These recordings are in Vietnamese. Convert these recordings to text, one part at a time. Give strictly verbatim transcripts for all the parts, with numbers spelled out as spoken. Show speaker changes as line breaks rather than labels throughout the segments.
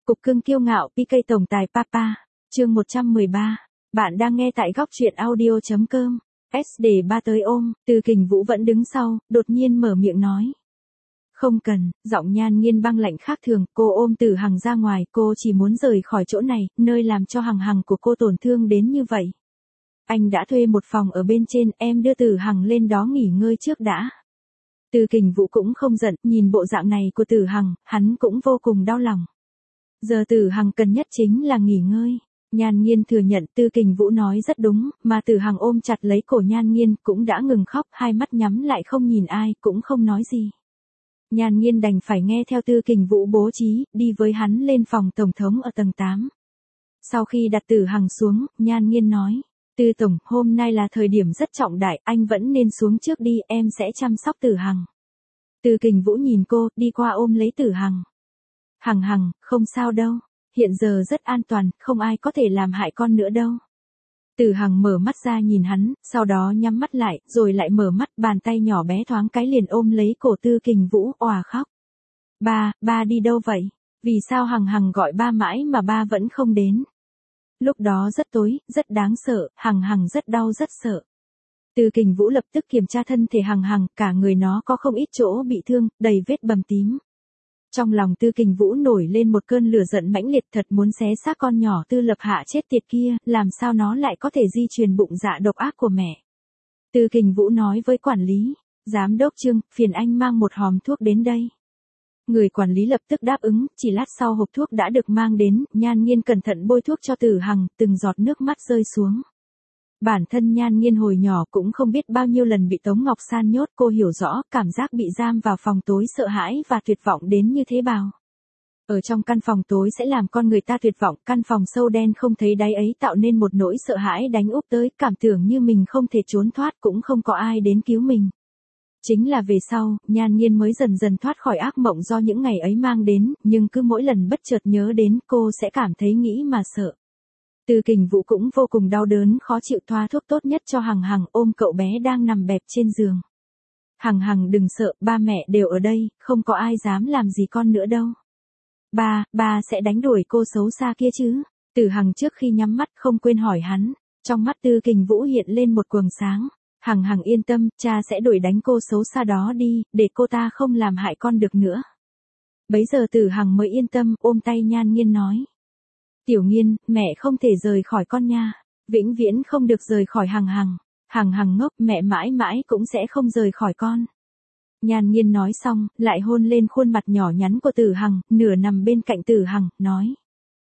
Cục cưng kiêu ngạo pê ca tổng tài Papa, chương một trăm mười ba. Bạn đang nghe tại góc truyện audio.com. S để ba tới ôm, Từ Kình Vũ vẫn đứng sau, đột nhiên mở miệng nói. Không cần, giọng Nhan Nghiên băng lạnh khác thường, cô ôm Tử Hằng ra ngoài, cô chỉ muốn rời khỏi chỗ này, nơi làm cho Hằng Hằng của cô tổn thương đến như vậy. Anh đã thuê một phòng ở bên trên, em đưa Tử Hằng lên đó nghỉ ngơi trước đã. Từ Kình Vũ cũng không giận, nhìn bộ dạng này của Tử Hằng, hắn cũng vô cùng đau lòng. Giờ Tử Hằng cần nhất chính là nghỉ ngơi. Nhan Nghiên thừa nhận Từ Kình Vũ nói rất đúng, mà Tử Hằng ôm chặt lấy cổ Nhan Nghiên cũng đã ngừng khóc, hai mắt nhắm lại không nhìn ai, cũng không nói gì. Nhan Nghiên đành phải nghe theo Từ Kình Vũ bố trí, đi với hắn lên phòng tổng thống ở tầng tám. Sau khi đặt Tử Hằng xuống, Nhan Nghiên nói, Từ tổng, hôm nay là thời điểm rất trọng đại, anh vẫn nên xuống trước đi, em sẽ chăm sóc Tử Hằng. Từ Kình Vũ nhìn cô, đi qua ôm lấy Tử Hằng. Hằng Hằng, không sao đâu, hiện giờ rất an toàn, không ai có thể làm hại con nữa đâu. Tử Hằng mở mắt ra nhìn hắn, sau đó nhắm mắt lại, rồi lại mở mắt, bàn tay nhỏ bé thoáng cái liền ôm lấy cổ Từ Kình Vũ, òa khóc. Ba, ba đi đâu vậy? Vì sao Hằng Hằng gọi ba mãi mà ba vẫn không đến? Lúc đó rất tối, rất đáng sợ, Hằng Hằng rất đau rất sợ. Từ Kình Vũ lập tức kiểm tra thân thể Hằng Hằng, cả người nó có không ít chỗ bị thương, đầy vết bầm tím. Trong lòng Từ Kình Vũ nổi lên một cơn lửa giận mãnh liệt, thật muốn xé xác con nhỏ Tư Lập Hạ chết tiệt kia, làm sao nó lại có thể di truyền bụng dạ độc ác của mẹ. Từ Kình Vũ nói với quản lý, giám đốc Trương, phiền anh mang một hòm thuốc đến đây. Người quản lý lập tức đáp ứng, chỉ lát sau hộp thuốc đã được mang đến, Nhan Nghiên cẩn thận bôi thuốc cho Tử Hằng, từng giọt nước mắt rơi xuống. Bản thân Nhan Nghiên hồi nhỏ cũng không biết bao nhiêu lần bị Tống Ngọc San nhốt, cô hiểu rõ cảm giác bị giam vào phòng tối sợ hãi và tuyệt vọng đến như thế bao. Ở trong căn phòng tối sẽ làm con người ta tuyệt vọng, căn phòng sâu đen không thấy đáy ấy tạo nên một nỗi sợ hãi đánh úp tới, cảm tưởng như mình không thể trốn thoát, cũng không có ai đến cứu mình. Chính là về sau, Nhan Nghiên mới dần dần thoát khỏi ác mộng do những ngày ấy mang đến, nhưng cứ mỗi lần bất chợt nhớ đến cô sẽ cảm thấy nghĩ mà sợ. Từ Kình Vũ cũng vô cùng đau đớn khó chịu, thoa thuốc tốt nhất cho Hằng Hằng, ôm cậu bé đang nằm bẹp trên giường. Hằng Hằng đừng sợ, ba mẹ đều ở đây, không có ai dám làm gì con nữa đâu. Ba, ba sẽ đánh đuổi cô xấu xa kia chứ? Tử Hằng trước khi nhắm mắt không quên hỏi hắn, trong mắt Từ Kình Vũ hiện lên một quầng sáng. Hằng Hằng yên tâm, cha sẽ đuổi đánh cô xấu xa đó đi, để cô ta không làm hại con được nữa. Bấy giờ Tử Hằng mới yên tâm, ôm tay Nhan Nghiên nói. Tiểu Nghiên, mẹ không thể rời khỏi con nha, vĩnh viễn không được rời khỏi Hằng Hằng. Hằng Hằng ngốc, mẹ mãi mãi cũng sẽ không rời khỏi con. Nhan Nghiên nói xong, lại hôn lên khuôn mặt nhỏ nhắn của Tử Hằng, nửa nằm bên cạnh Tử Hằng, nói.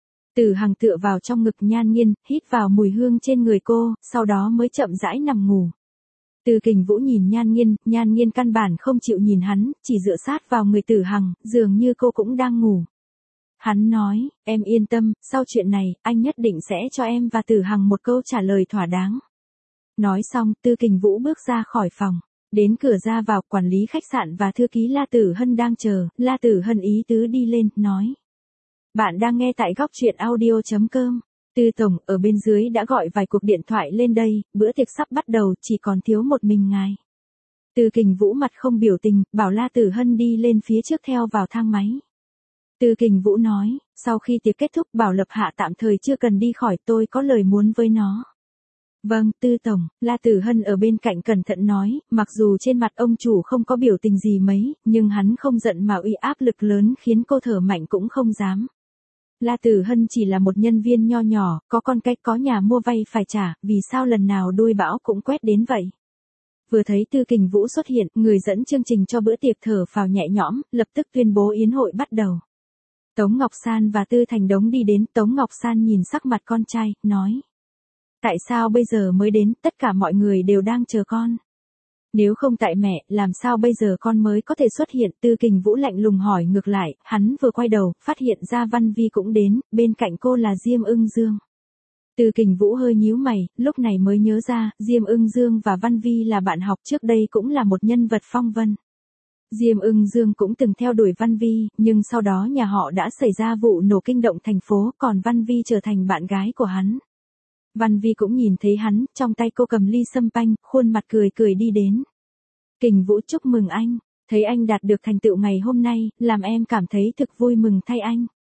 Tử Hằng tựa vào trong ngực Nhan Nghiên, hít vào mùi hương trên người cô, sau đó mới chậm rãi nằm ngủ. Từ Kình Vũ nhìn Nhan Nghiên, Nhan Nghiên căn bản không chịu nhìn hắn, chỉ dựa sát vào người Tử Hằng, dường như cô cũng đang ngủ. Hắn nói, em yên tâm, sau chuyện này, anh nhất định sẽ cho em và Tử Hằng một câu trả lời thỏa đáng. Nói xong, Từ Kình Vũ bước ra khỏi phòng. Đến cửa ra vào, quản lý khách sạn và thư ký La Tử Hân đang chờ, La Tử Hân ý tứ đi lên, nói. Bạn đang nghe tại góc truyện audio.com. Từ tổng, ở bên dưới đã gọi vài cuộc điện thoại lên đây, bữa tiệc sắp bắt đầu, chỉ còn thiếu một mình ngài. Từ Kình Vũ mặt không biểu tình, bảo La Tử Hân đi lên phía trước theo vào thang máy. Từ Kình Vũ nói, sau khi tiệc kết thúc Bảo Lập Hạ tạm thời chưa cần đi khỏi, tôi có lời muốn với nó. Vâng, Tư tổng, La Tử Hân ở bên cạnh cẩn thận nói, mặc dù trên mặt ông chủ không có biểu tình gì mấy, nhưng hắn không giận mà uy áp lực lớn khiến cô thở mạnh cũng không dám. La Tử Hân chỉ là một nhân viên nho nhỏ, có con cái có nhà mua vay phải trả, vì sao lần nào đuôi bão cũng quét đến vậy. Vừa thấy Từ Kình Vũ xuất hiện, người dẫn chương trình cho bữa tiệc thở phào nhẹ nhõm, lập tức tuyên bố yến hội bắt đầu. Tống Ngọc San và Tư Thành Đống đi đến, Tống Ngọc San nhìn sắc mặt con trai, nói. Tại sao bây giờ mới đến, tất cả mọi người đều đang chờ con. Nếu không tại mẹ, làm sao bây giờ con mới có thể xuất hiện? Từ Kình Vũ lạnh lùng hỏi ngược lại, hắn vừa quay đầu, phát hiện ra Văn Vi cũng đến, bên cạnh cô là Diêm Ưng Dương. Từ Kình Vũ hơi nhíu mày, lúc này mới nhớ ra, Diêm Ưng Dương và Văn Vi là bạn học trước đây cũng là một nhân vật phong vân. Diêm Ưng Dương cũng từng theo đuổi Văn Vi, nhưng sau đó nhà họ đã xảy ra vụ nổ kinh động thành phố, còn Văn Vi trở thành bạn gái của hắn. Văn Vi cũng nhìn thấy hắn, trong tay cô cầm ly sâm panh, khuôn mặt cười cười đi đến. Kình Vũ chúc mừng anh, thấy anh đạt được thành tựu ngày hôm nay, làm em cảm thấy thực vui mừng thay anh.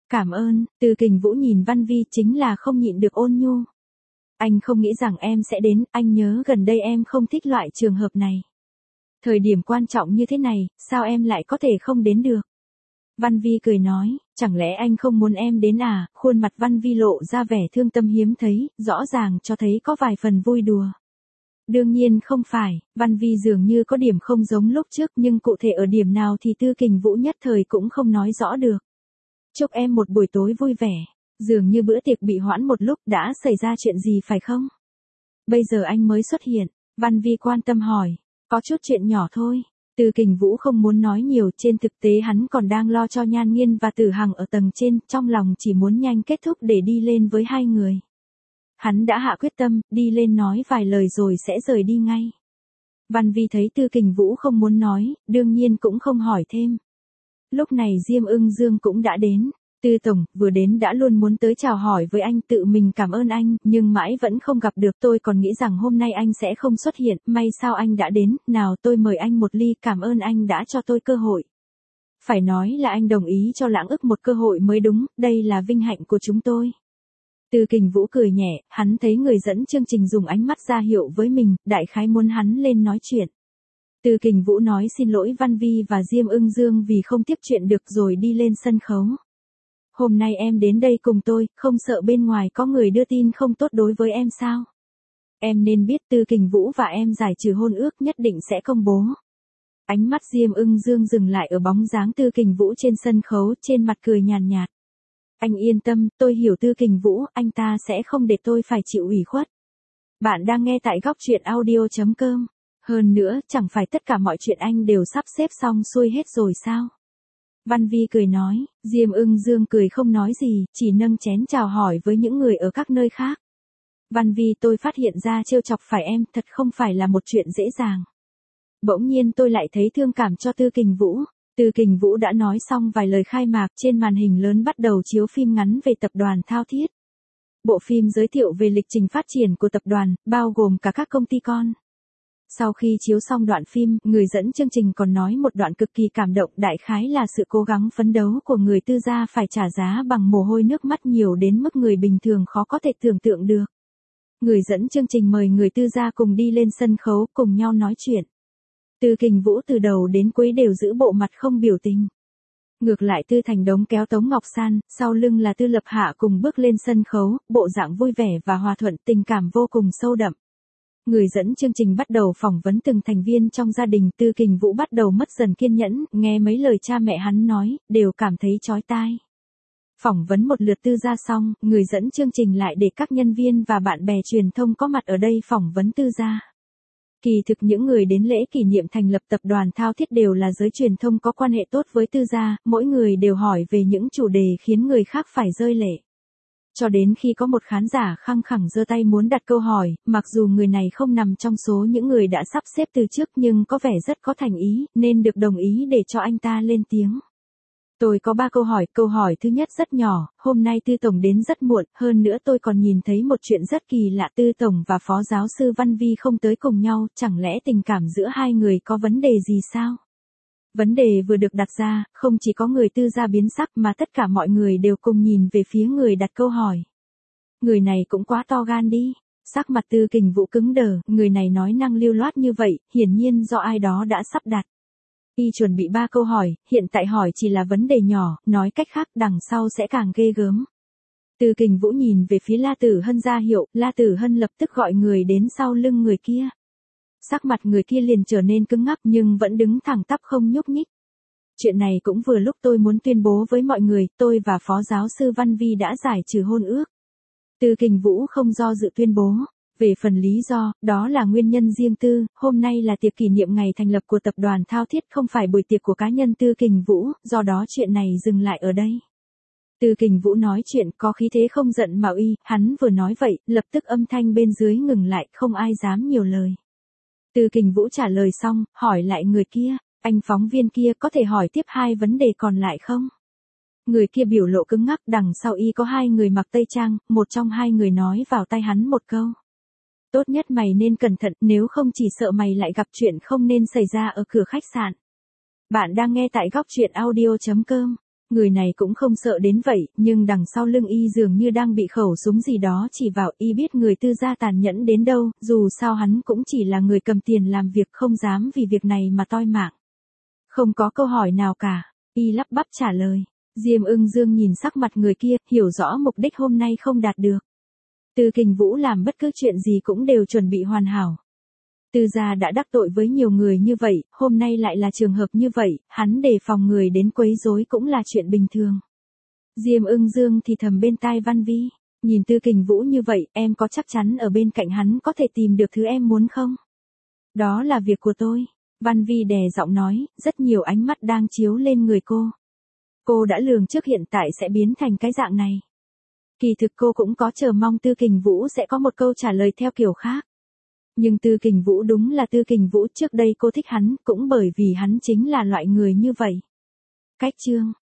Cảm ơn, Từ Kình Vũ nhìn Văn Vi chính là không nhịn được ôn nhu. Anh không nghĩ rằng em sẽ đến, anh nhớ gần đây em không thích loại trường hợp này. Thời điểm quan trọng như thế này, sao em lại có thể không đến được? Văn Vi cười nói, chẳng lẽ anh không muốn em đến à? Khuôn mặt Văn Vi lộ ra vẻ thương tâm hiếm thấy, rõ ràng cho thấy có vài phần vui đùa. Đương nhiên không phải, Văn Vi dường như có điểm không giống lúc trước nhưng cụ thể ở điểm nào thì Tư Kình Vũ nhất thời cũng không nói rõ được. Chúc em một buổi tối vui vẻ. Dường như bữa tiệc bị hoãn một lúc, đã xảy ra chuyện gì phải không? Bây giờ anh mới xuất hiện, Văn Vi quan tâm hỏi. Có chút chuyện nhỏ thôi. Từ Kình Vũ không muốn nói nhiều, trên thực tế hắn còn đang lo cho Nhan Nghiên và Tử Hằng ở tầng trên, trong lòng chỉ muốn nhanh kết thúc để đi lên với hai người. Hắn đã hạ quyết tâm, đi lên nói vài lời rồi sẽ rời đi ngay. Văn Vi thấy Tư Kình Vũ không muốn nói, đương nhiên cũng không hỏi thêm. Lúc này Diêm Ưng Dương cũng đã đến. Tư Tổng, vừa đến đã luôn muốn tới chào hỏi với anh, tự mình cảm ơn anh, nhưng mãi vẫn không gặp được. Tôi còn nghĩ rằng hôm nay anh sẽ không xuất hiện, may sao anh đã đến, nào tôi mời anh một ly, cảm ơn anh đã cho tôi cơ hội. Phải nói là anh đồng ý cho Lãng Ức một cơ hội mới đúng, đây là vinh hạnh của chúng tôi. Từ Kình Vũ cười nhẹ, hắn thấy người dẫn chương trình dùng ánh mắt ra hiệu với mình, đại khái muốn hắn lên nói chuyện. Từ Kình Vũ nói xin lỗi Văn Vi và Diêm Ưng Dương vì không tiếp chuyện được rồi đi lên sân khấu. Hôm nay em đến đây cùng tôi, không sợ bên ngoài có người đưa tin không tốt đối với em sao? Em nên biết Tư Kình Vũ và em giải trừ hôn ước nhất định sẽ công bố. Ánh mắt Diêm Ưng Dương dừng lại ở bóng dáng Tư Kình Vũ trên sân khấu, trên mặt cười nhàn nhạt. Anh yên tâm, tôi hiểu Tư Kình Vũ, anh ta sẽ không để tôi phải chịu ủy khuất. Bạn đang nghe tại góc truyện audio chấm com. Hơn nữa, chẳng phải tất cả mọi chuyện anh đều sắp xếp xong xuôi hết rồi sao? Văn Vi cười nói, Diêm Ưng Dương cười không nói gì, chỉ nâng chén chào hỏi với những người ở các nơi khác. Văn Vi, tôi phát hiện ra trêu chọc phải em, thật không phải là một chuyện dễ dàng. Bỗng nhiên tôi lại thấy thương cảm cho Tư Kình Vũ. Tư Kình Vũ đã nói xong vài lời khai mạc, trên màn hình lớn bắt đầu chiếu phim ngắn về tập đoàn Thao Thiết. Bộ phim giới thiệu về lịch trình phát triển của tập đoàn, bao gồm cả các công ty con. Sau khi chiếu xong đoạn phim, người dẫn chương trình còn nói một đoạn cực kỳ cảm động, đại khái là sự cố gắng phấn đấu của người Tư gia phải trả giá bằng mồ hôi nước mắt nhiều đến mức người bình thường khó có thể tưởng tượng được. Người dẫn chương trình mời người Tư gia cùng đi lên sân khấu, cùng nhau nói chuyện. Tư Kình Vũ từ đầu đến cuối đều giữ bộ mặt không biểu tình. Ngược lại Tư Thành Đống kéo Tống Ngọc San, sau lưng là Tư Lập Hạ cùng bước lên sân khấu, bộ dạng vui vẻ và hòa thuận, tình cảm vô cùng sâu đậm. Người dẫn chương trình bắt đầu phỏng vấn từng thành viên trong gia đình, Tư Kình Vũ bắt đầu mất dần kiên nhẫn, nghe mấy lời cha mẹ hắn nói, đều cảm thấy chói tai. Phỏng vấn một lượt Tư gia xong, người dẫn chương trình lại để các nhân viên và bạn bè truyền thông có mặt ở đây phỏng vấn Tư gia. Kỳ thực những người đến lễ kỷ niệm thành lập tập đoàn Thao Thiết đều là giới truyền thông có quan hệ tốt với Tư gia, mỗi người đều hỏi về những chủ đề khiến người khác phải rơi lệ. Cho đến khi có một khán giả khăng khẳng giơ tay muốn đặt câu hỏi, mặc dù người này không nằm trong số những người đã sắp xếp từ trước nhưng có vẻ rất có thành ý, nên được đồng ý để cho anh ta lên tiếng. Tôi có ba câu hỏi, câu hỏi thứ nhất rất nhỏ, hôm nay Tư Tổng đến rất muộn, hơn nữa tôi còn nhìn thấy một chuyện rất kỳ lạ, Tư Tổng và Phó Giáo sư Văn Vi không tới cùng nhau, chẳng lẽ tình cảm giữa hai người có vấn đề gì sao? Vấn đề vừa được đặt ra, không chỉ có người Tư gia biến sắc mà tất cả mọi người đều cùng nhìn về phía người đặt câu hỏi. Người này cũng quá to gan đi. Sắc mặt Tư Kình Vũ cứng đờ, người này nói năng lưu loát như vậy, hiển nhiên do ai đó đã sắp đặt. Y chuẩn bị ba câu hỏi, hiện tại hỏi chỉ là vấn đề nhỏ, nói cách khác đằng sau sẽ càng ghê gớm. Tư Kình Vũ nhìn về phía La Tử Hân ra hiệu, La Tử Hân lập tức gọi người đến sau lưng người kia. Sắc mặt người kia liền trở nên cứng ngắc nhưng vẫn đứng thẳng tắp không nhúc nhích. Chuyện này cũng vừa lúc tôi muốn tuyên bố với mọi người, tôi và Phó Giáo sư Văn Vi đã giải trừ hôn ước. Tư Kình Vũ không do dự tuyên bố. Về phần lý do, đó là nguyên nhân riêng tư, hôm nay là tiệc kỷ niệm ngày thành lập của tập đoàn Thao Thiết, không phải buổi tiệc của cá nhân Tư Kình Vũ, do đó chuyện này dừng lại ở đây. Tư Kình Vũ nói chuyện có khí thế không giận mà uy, hắn vừa nói vậy, lập tức âm thanh bên dưới ngừng lại, không ai dám nhiều lời. Tư Kình Vũ trả lời xong, hỏi lại người kia, anh phóng viên kia có thể hỏi tiếp hai vấn đề còn lại không? Người kia biểu lộ cứng ngắc, đằng sau y có hai người mặc tây trang, một trong hai người nói vào tai hắn một câu. Tốt nhất mày nên cẩn thận, nếu không chỉ sợ mày lại gặp chuyện không nên xảy ra ở cửa khách sạn. Bạn đang nghe tại góc truyện audio chấm com. Người này cũng không sợ đến vậy, nhưng đằng sau lưng y dường như đang bị khẩu súng gì đó chỉ vào, y biết người Tư gia tàn nhẫn đến đâu, dù sao hắn cũng chỉ là người cầm tiền làm việc, không dám vì việc này mà toi mạng. Không có câu hỏi nào cả, y lắp bắp trả lời. Diêm Ưng Dương nhìn sắc mặt người kia, hiểu rõ mục đích hôm nay không đạt được. Tư Kình Vũ làm bất cứ chuyện gì cũng đều chuẩn bị hoàn hảo. Tư gia đã đắc tội với nhiều người như vậy, hôm nay lại là trường hợp như vậy, hắn đề phòng người đến quấy rối cũng là chuyện bình thường. Diêm Ưng Dương thì thầm bên tai Văn Vi, nhìn Tư Kình Vũ như vậy, em có chắc chắn ở bên cạnh hắn có thể tìm được thứ em muốn không? Đó là việc của tôi. Văn Vi đè giọng nói, rất nhiều ánh mắt đang chiếu lên người cô. Cô đã lường trước hiện tại sẽ biến thành cái dạng này. Kỳ thực cô cũng có chờ mong Tư Kình Vũ sẽ có một câu trả lời theo kiểu khác. Nhưng Tư Kình Vũ đúng là Tư Kình Vũ, trước đây cô thích hắn cũng bởi vì hắn chính là loại người như vậy. Cách chương